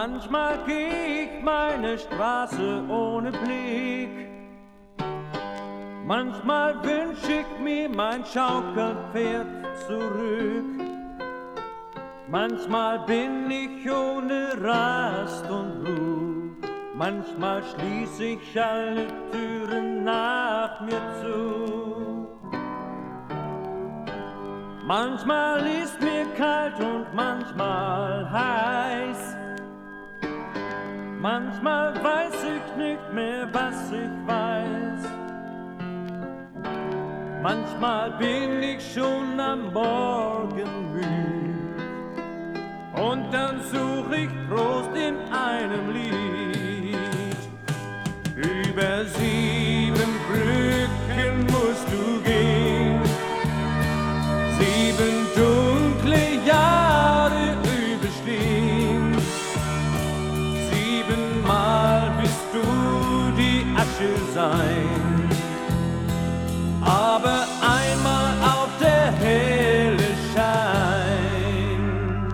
Manchmal geh ich meine Straße ohne Blick. Manchmal wünsch ich mir mein Schaukelpferd zurück. Manchmal bin ich ohne Rast und Ruhe. Manchmal schließ ich alle Türen nach mir zu. Manchmal ist mir kalt und manchmal heiß. Manchmal weiß ich nicht mehr, was ich weiß. Manchmal bin ich schon am Morgen müde und dann such ich Trost in einem Lied. Über 7 Brücken musst du gehen, 7 dunkle Jahre überstehen. 7-mal wirst du die Asche sein, aber einmal auf der helle Schein.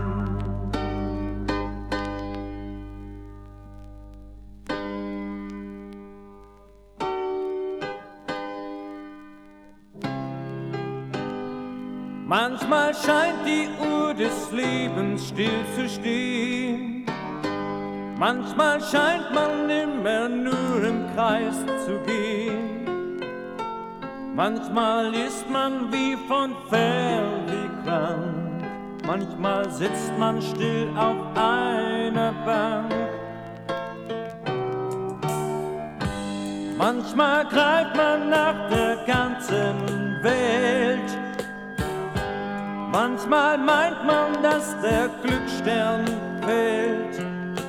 Manchmal scheint die Uhr des Lebens still zu stehen. Manchmal scheint man immer nur im Kreis zu gehen. Manchmal ist man wie von Ferne krank. Manchmal sitzt man still auf einer Bank. Manchmal greift man nach der ganzen Welt. Manchmal meint man, dass der Glücksstern fällt.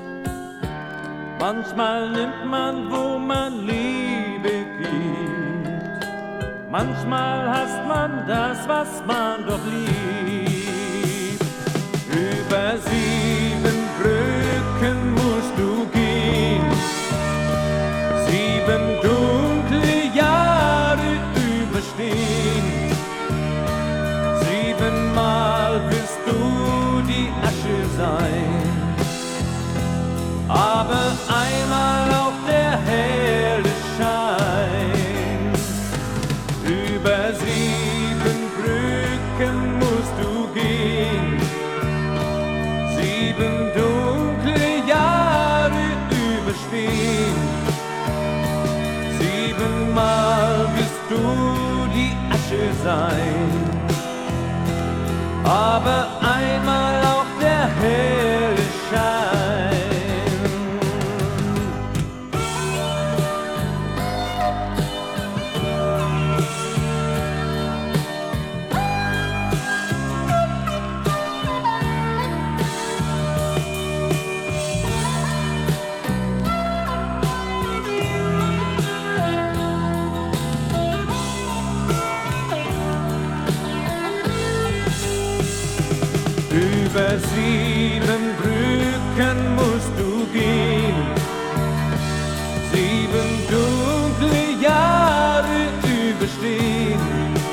Manchmal nimmt man, wo man Liebe gibt. Manchmal hasst man das, was man doch liebt. Über 7 Brücken musst du gehen, 7 dunkle Jahre überstehen. 7-mal wirst du die Asche sein, aber einmal auf der helle Schein. Über 7 Brücken musst du gehen, 7 dunkle Jahre überstehen. 7-mal wirst du die Asche sein, aber einmal auf der helle Schein. Über 7 Brücken musst du gehen, 7 dunkle Jahre überstehen.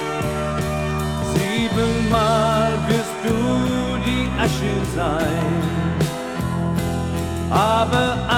7-mal wirst du die Asche sein, aber